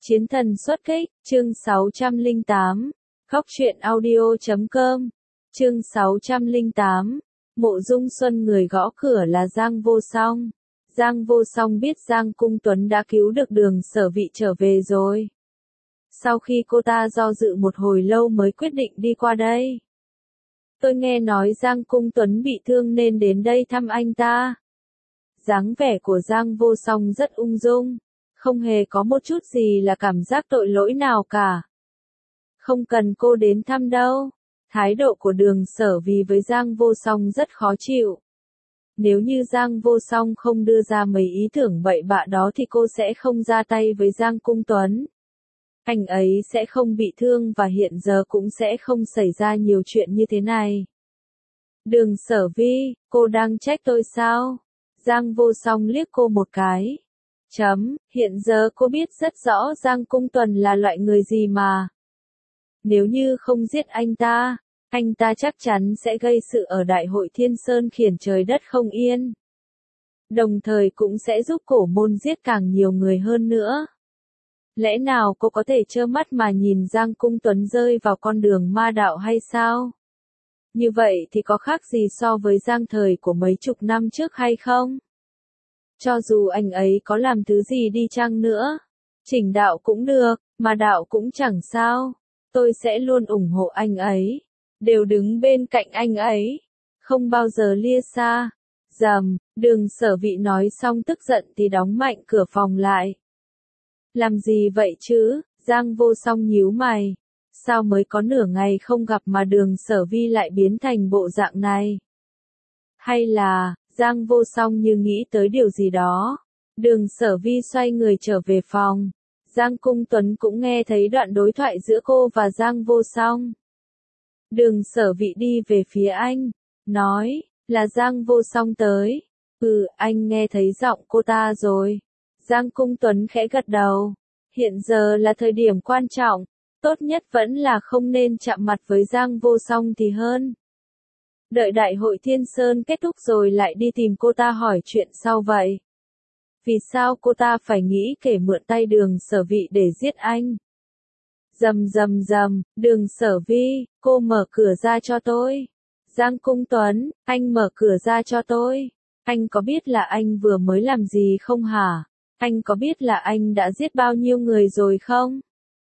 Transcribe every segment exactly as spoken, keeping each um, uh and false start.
Chiến thần xuất kích, chương sáu trăm lẻ tám, Góc truyện audio chấm com, chương sáu trăm lẻ tám, Mộ Dung Xuân người gõ cửa là Giang Vô Song. Giang Vô Song biết Giang Cung Tuấn đã cứu được Đường Sở Vị trở về rồi. Sau khi cô ta do dự một hồi lâu mới quyết định đi qua đây. Tôi nghe nói Giang Cung Tuấn bị thương nên đến đây thăm anh ta. Dáng vẻ của Giang Vô Song rất ung dung, không hề có một chút gì là cảm giác tội lỗi nào cả. Không cần cô đến thăm đâu. Thái độ của Đường Sở Vì với Giang Vô Song rất khó chịu. Nếu như Giang Vô Song không đưa ra mấy ý tưởng bậy bạ đó thì cô sẽ không ra tay với Giang Cung Tuấn. Anh ấy sẽ không bị thương và hiện giờ cũng sẽ không xảy ra nhiều chuyện như thế này. Đường Sở Vi, cô đang trách tôi sao? Giang Vô Song liếc cô một cái. Chấm, hiện giờ cô biết rất rõ Giang Cung Tuấn là loại người gì mà. Nếu như không giết anh ta, anh ta chắc chắn sẽ gây sự ở Đại hội Thiên Sơn khiến trời đất không yên. Đồng thời cũng sẽ giúp cổ môn giết càng nhiều người hơn nữa. Lẽ nào cô có thể trơ mắt mà nhìn Giang Cung Tuấn rơi vào con đường ma đạo hay sao? Như vậy thì có khác gì so với Giang thời của mấy chục năm trước hay không? Cho dù anh ấy có làm thứ gì đi chăng nữa, chỉnh đạo cũng được, mà đạo cũng chẳng sao. Tôi sẽ luôn ủng hộ anh ấy, đều đứng bên cạnh anh ấy, không bao giờ lia xa. Dầm, Đường Sở Vị nói xong tức giận thì đóng mạnh cửa phòng lại. Làm gì vậy chứ? Giang Vô Song nhíu mày. Sao mới có nửa ngày không gặp mà Đường Sở Vi lại biến thành bộ dạng này? Hay là, Giang Vô Song như nghĩ tới điều gì đó. Đường Sở Vi xoay người trở về phòng. Giang Cung Tuấn cũng nghe thấy đoạn đối thoại giữa cô và Giang Vô Song. Đường Sở Vị đi về phía anh, nói, là Giang Vô Song tới. Ừ, anh nghe thấy giọng cô ta rồi. Giang Cung Tuấn khẽ gật đầu. Hiện giờ là thời điểm quan trọng, tốt nhất vẫn là không nên chạm mặt với Giang Vô Song thì hơn. Đợi Đại hội Thiên Sơn kết thúc rồi lại đi tìm cô ta hỏi chuyện sau vậy. Vì sao cô ta phải nghĩ kể mượn tay Đường Sở Vị để giết anh? Rầm rầm rầm, Đường Sở Vi, cô mở cửa ra cho tôi. Giang Cung Tuấn, anh mở cửa ra cho tôi. Anh có biết là anh vừa mới làm gì không hả? Anh có biết là anh đã giết bao nhiêu người rồi không?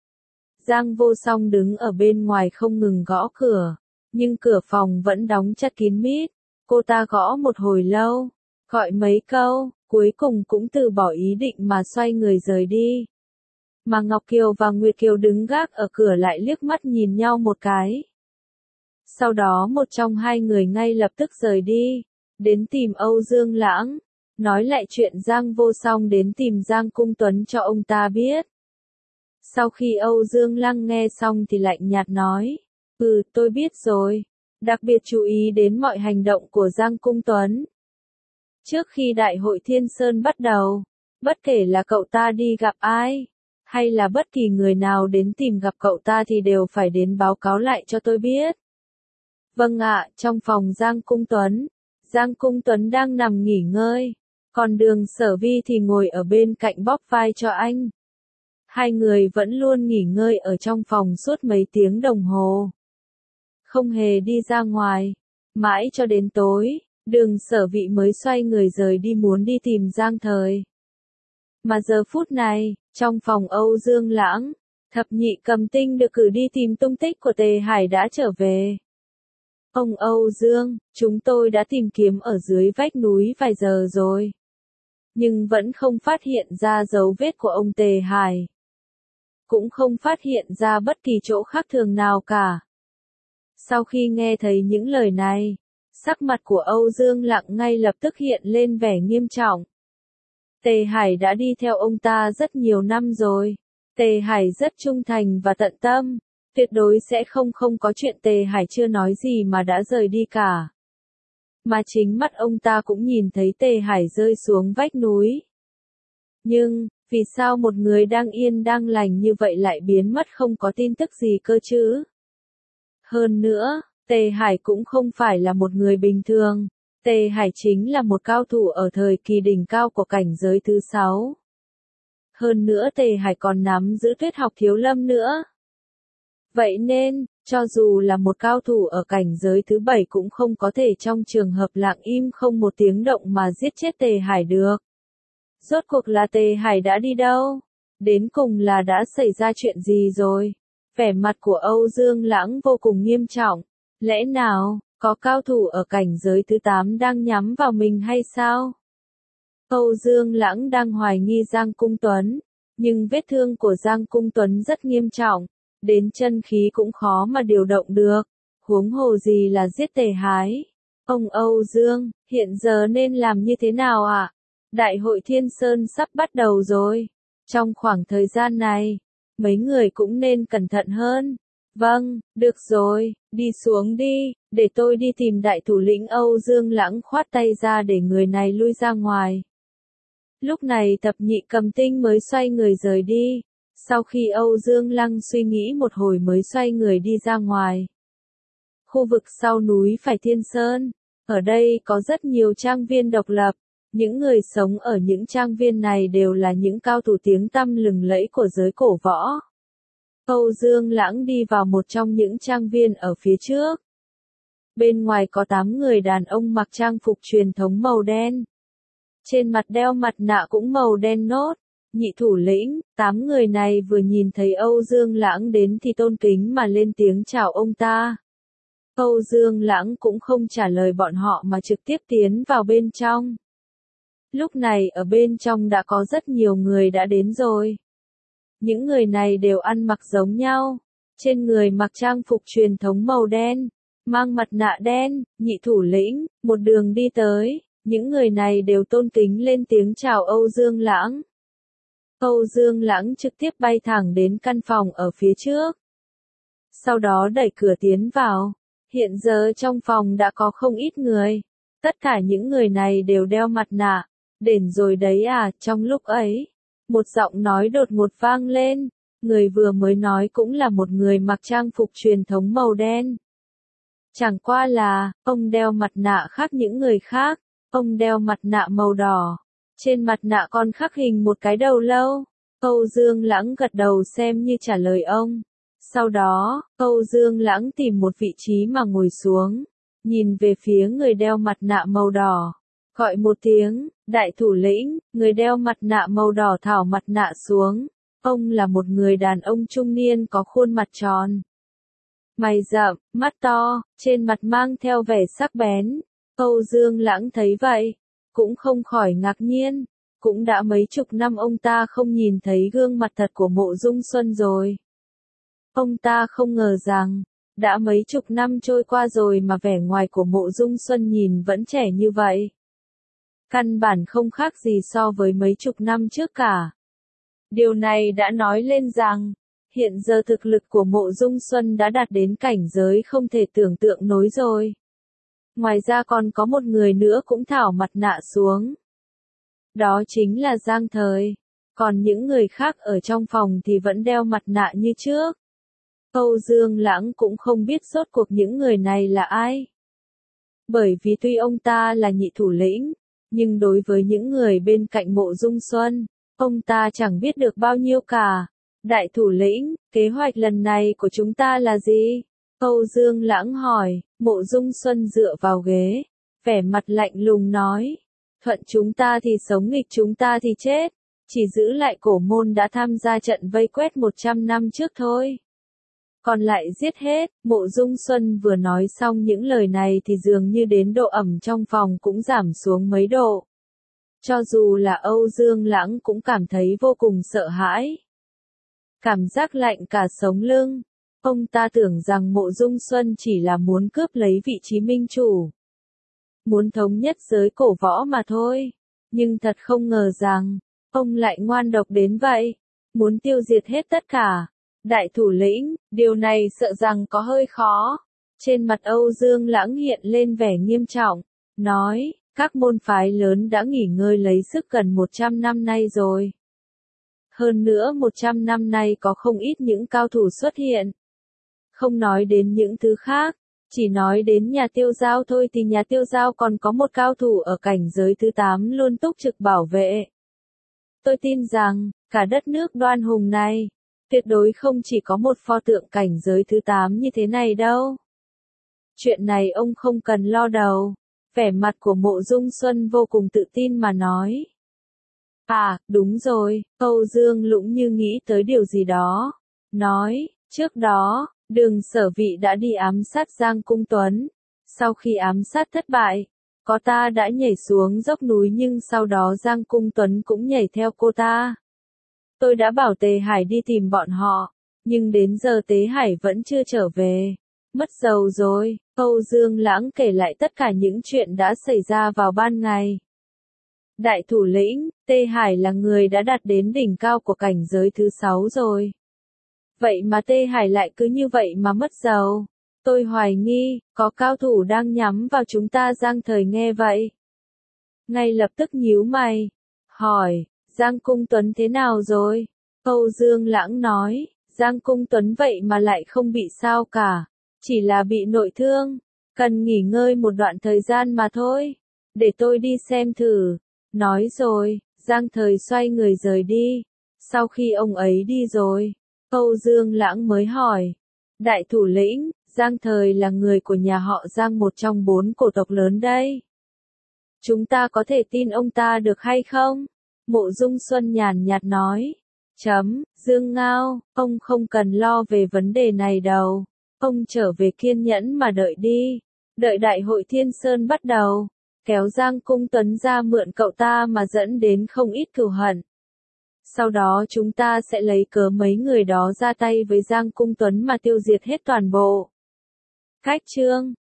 Giang Vô Song đứng ở bên ngoài không ngừng gõ cửa, nhưng cửa phòng vẫn đóng chặt kín mít. Cô ta gõ một hồi lâu, gọi mấy câu, cuối cùng cũng từ bỏ ý định mà xoay người rời đi. Mà Ngọc Kiều và Nguyệt Kiều đứng gác ở cửa lại liếc mắt nhìn nhau một cái. Sau đó một trong hai người ngay lập tức rời đi, đến tìm Âu Dương Lãng, nói lại chuyện Giang Vô Song đến tìm Giang Cung Tuấn cho ông ta biết. Sau khi Âu Dương Lãng nghe xong thì lạnh nhạt nói, ừ, tôi biết rồi, đặc biệt chú ý đến mọi hành động của Giang Cung Tuấn. Trước khi Đại hội Thiên Sơn bắt đầu, bất kể là cậu ta đi gặp ai, hay là bất kỳ người nào đến tìm gặp cậu ta thì đều phải đến báo cáo lại cho tôi biết. Vâng ạ, trong phòng Giang Cung Tuấn, Giang Cung Tuấn đang nằm nghỉ ngơi, còn Đường Sở Vi thì ngồi ở bên cạnh bóp vai cho anh. Hai người vẫn luôn nghỉ ngơi ở trong phòng suốt mấy tiếng đồng hồ. Không hề đi ra ngoài, mãi cho đến tối, Đường Sở Vị mới xoay người rời đi muốn đi tìm Giang Thời. Mà giờ phút này, trong phòng Âu Dương Lãng, Thập Nhị Cầm Tinh được cử đi tìm tung tích của Tề Hải đã trở về. Ông Âu Dương, chúng tôi đã tìm kiếm ở dưới vách núi vài giờ rồi, nhưng vẫn không phát hiện ra dấu vết của ông Tề Hải. Cũng không phát hiện ra bất kỳ chỗ khác thường nào cả. Sau khi nghe thấy những lời này, sắc mặt của Âu Dương Lãng ngay lập tức hiện lên vẻ nghiêm trọng. Tề Hải đã đi theo ông ta rất nhiều năm rồi. Tề Hải rất trung thành và tận tâm, tuyệt đối sẽ không không có chuyện Tề Hải chưa nói gì mà đã rời đi cả. Mà chính mắt ông ta cũng nhìn thấy Tề Hải rơi xuống vách núi. Nhưng, vì sao một người đang yên đang lành như vậy lại biến mất không có tin tức gì cơ chứ? Hơn nữa, Tề Hải cũng không phải là một người bình thường. Tề Hải chính là một cao thủ ở thời kỳ đỉnh cao của cảnh giới thứ sáu. Hơn nữa Tề Hải còn nắm giữ tuyết học thiếu lâm nữa. Vậy nên, cho dù là một cao thủ ở cảnh giới thứ bảy cũng không có thể trong trường hợp lặng im không một tiếng động mà giết chết Tề Hải được. Rốt cuộc là Tề Hải đã đi đâu? Đến cùng là đã xảy ra chuyện gì rồi? Vẻ mặt của Âu Dương Lãng vô cùng nghiêm trọng. Lẽ nào, có cao thủ ở cảnh giới thứ tám đang nhắm vào mình hay sao? Âu Dương Lãng đang hoài nghi Giang Cung Tuấn, nhưng vết thương của Giang Cung Tuấn rất nghiêm trọng, đến chân khí cũng khó mà điều động được, huống hồ gì là giết Tề Hải. Ông Âu Dương, hiện giờ nên làm như thế nào ạ? À? Đại hội Thiên Sơn sắp bắt đầu rồi. Trong khoảng thời gian này, mấy người cũng nên cẩn thận hơn. Vâng, được rồi, đi xuống đi, để tôi đi tìm đại thủ lĩnh. Âu Dương Lãng khoát tay ra để người này lui ra ngoài. Lúc này Thập Nhị Cầm Tinh mới xoay người rời đi. Sau khi Âu Dương Lăng suy nghĩ một hồi mới xoay người đi ra ngoài. Khu vực sau núi Phải Thiên Sơn, ở đây có rất nhiều trang viên độc lập. Những người sống ở những trang viên này đều là những cao thủ tiếng tăm lừng lẫy của giới cổ võ. Âu Dương Lãng đi vào một trong những trang viên ở phía trước. Bên ngoài có tám người đàn ông mặc trang phục truyền thống màu đen. Trên mặt đeo mặt nạ cũng màu đen nốt. Nhị thủ lĩnh, tám người này vừa nhìn thấy Âu Dương Lãng đến thì tôn kính mà lên tiếng chào ông ta. Âu Dương Lãng cũng không trả lời bọn họ mà trực tiếp tiến vào bên trong. Lúc này ở bên trong đã có rất nhiều người đã đến rồi. Những người này đều ăn mặc giống nhau. Trên người mặc trang phục truyền thống màu đen, mang mặt nạ đen. Nhị thủ lĩnh, một đường đi tới, những người này đều tôn kính lên tiếng chào Âu Dương Lãng. Âu Dương Lãng trực tiếp bay thẳng đến căn phòng ở phía trước. Sau đó đẩy cửa tiến vào. Hiện giờ trong phòng đã có không ít người. Tất cả những người này đều đeo mặt nạ. Đền rồi đấy à, trong lúc ấy, một giọng nói đột ngột vang lên. Người vừa mới nói cũng là một người mặc trang phục truyền thống màu đen. Chẳng qua là, ông đeo mặt nạ khác những người khác. Ông đeo mặt nạ màu đỏ. Trên mặt nạ còn khắc hình một cái đầu lâu. Âu Dương Lãng gật đầu xem như trả lời ông. Sau đó, Âu Dương Lãng tìm một vị trí mà ngồi xuống. Nhìn về phía người đeo mặt nạ màu đỏ. Gọi một tiếng, đại thủ lĩnh, người đeo mặt nạ màu đỏ tháo mặt nạ xuống. Ông là một người đàn ông trung niên có khuôn mặt tròn. Mày rậm, mắt to, trên mặt mang theo vẻ sắc bén. Âu Dương Lãng thấy vậy, cũng không khỏi ngạc nhiên. Cũng đã mấy chục năm ông ta không nhìn thấy gương mặt thật của Mộ Dung Xuân rồi. Ông ta không ngờ rằng, đã mấy chục năm trôi qua rồi mà vẻ ngoài của Mộ Dung Xuân nhìn vẫn trẻ như vậy. Căn bản không khác gì so với mấy chục năm trước cả. Điều này đã nói lên rằng, hiện giờ thực lực của Mộ Dung Xuân đã đạt đến cảnh giới không thể tưởng tượng nổi rồi. Ngoài ra còn có một người nữa cũng tháo mặt nạ xuống. Đó chính là Giang Thời. Còn những người khác ở trong phòng thì vẫn đeo mặt nạ như trước. Âu Dương Lãng cũng không biết rốt cuộc những người này là ai. Bởi vì tuy ông ta là nhị thủ lĩnh, nhưng đối với những người bên cạnh Mộ Dung Xuân, ông ta chẳng biết được bao nhiêu cả. Đại thủ lĩnh, kế hoạch lần này của chúng ta là gì? Âu Dương Lãng hỏi. Mộ Dung Xuân dựa vào ghế, vẻ mặt lạnh lùng nói. Thuận chúng ta thì sống, nghịch chúng ta thì chết. Chỉ giữ lại cổ môn đã tham gia trận vây quét một trăm năm trước thôi. Còn lại giết hết. Mộ Dung Xuân vừa nói xong những lời này thì dường như đến độ ẩm trong phòng cũng giảm xuống mấy độ. Cho dù là Âu Dương Lãng cũng cảm thấy vô cùng sợ hãi. Cảm giác lạnh cả sống lưng. Ông ta tưởng rằng Mộ Dung Xuân chỉ là muốn cướp lấy vị trí minh chủ. Muốn thống nhất giới cổ võ mà thôi. Nhưng thật không ngờ rằng, ông lại ngoan độc đến vậy. Muốn tiêu diệt hết tất cả. Đại thủ lĩnh, điều này sợ rằng có hơi khó. Trên mặt Âu Dương Lãng hiện lên vẻ nghiêm trọng. Nói, các môn phái lớn đã nghỉ ngơi lấy sức gần một trăm năm nay rồi. Hơn nữa một trăm năm nay có không ít những cao thủ xuất hiện. Không nói đến những thứ khác, chỉ nói đến nhà Tiêu Giao thôi thì nhà Tiêu Giao còn có một cao thủ ở cảnh giới thứ tám luôn túc trực bảo vệ. Tôi tin rằng, cả đất nước Đoan Hùng này, tuyệt đối không chỉ có một pho tượng cảnh giới thứ tám như thế này đâu. Chuyện này ông không cần lo đầu. Vẻ mặt của Mộ Dung Xuân vô cùng tự tin mà nói. À, đúng rồi, Âu Dương Lũng như nghĩ tới điều gì đó. Nói, trước đó, Đường Sở Vị đã đi ám sát Giang Cung Tuấn. Sau khi ám sát thất bại, có ta đã nhảy xuống dốc núi nhưng sau đó Giang Cung Tuấn cũng nhảy theo cô ta. Tôi đã bảo Tề Hải đi tìm bọn họ, nhưng đến giờ Tề Hải vẫn chưa trở về. Mất dầu rồi, Âu Dương Lãng kể lại tất cả những chuyện đã xảy ra vào ban ngày. Đại thủ lĩnh, Tề Hải là người đã đạt đến đỉnh cao của cảnh giới thứ sáu rồi. Vậy mà Tề Hải lại cứ như vậy mà mất dầu. Tôi hoài nghi, có cao thủ đang nhắm vào chúng ta. Giang Thời nghe vậy, ngay lập tức nhíu mày, hỏi, Giang Cung Tuấn thế nào rồi? Âu Dương Lãng nói, Giang Cung Tuấn vậy mà lại không bị sao cả, chỉ là bị nội thương, cần nghỉ ngơi một đoạn thời gian mà thôi, để tôi đi xem thử. Nói rồi, Giang Thời xoay người rời đi. Sau khi ông ấy đi rồi, Âu Dương Lãng mới hỏi, đại thủ lĩnh, Giang Thời là người của nhà họ Giang, một trong bốn cổ tộc lớn đây. Chúng ta có thể tin ông ta được hay không? Mộ Dung Xuân nhàn nhạt nói. Chấm, Dương Ngao, ông không cần lo về vấn đề này đâu. Ông trở về kiên nhẫn mà đợi đi. Đợi đại hội Thiên Sơn bắt đầu. Kéo Giang Cung Tuấn ra mượn cậu ta mà dẫn đến không ít cừu hận. Sau đó chúng ta sẽ lấy cớ mấy người đó ra tay với Giang Cung Tuấn mà tiêu diệt hết toàn bộ. Cách chương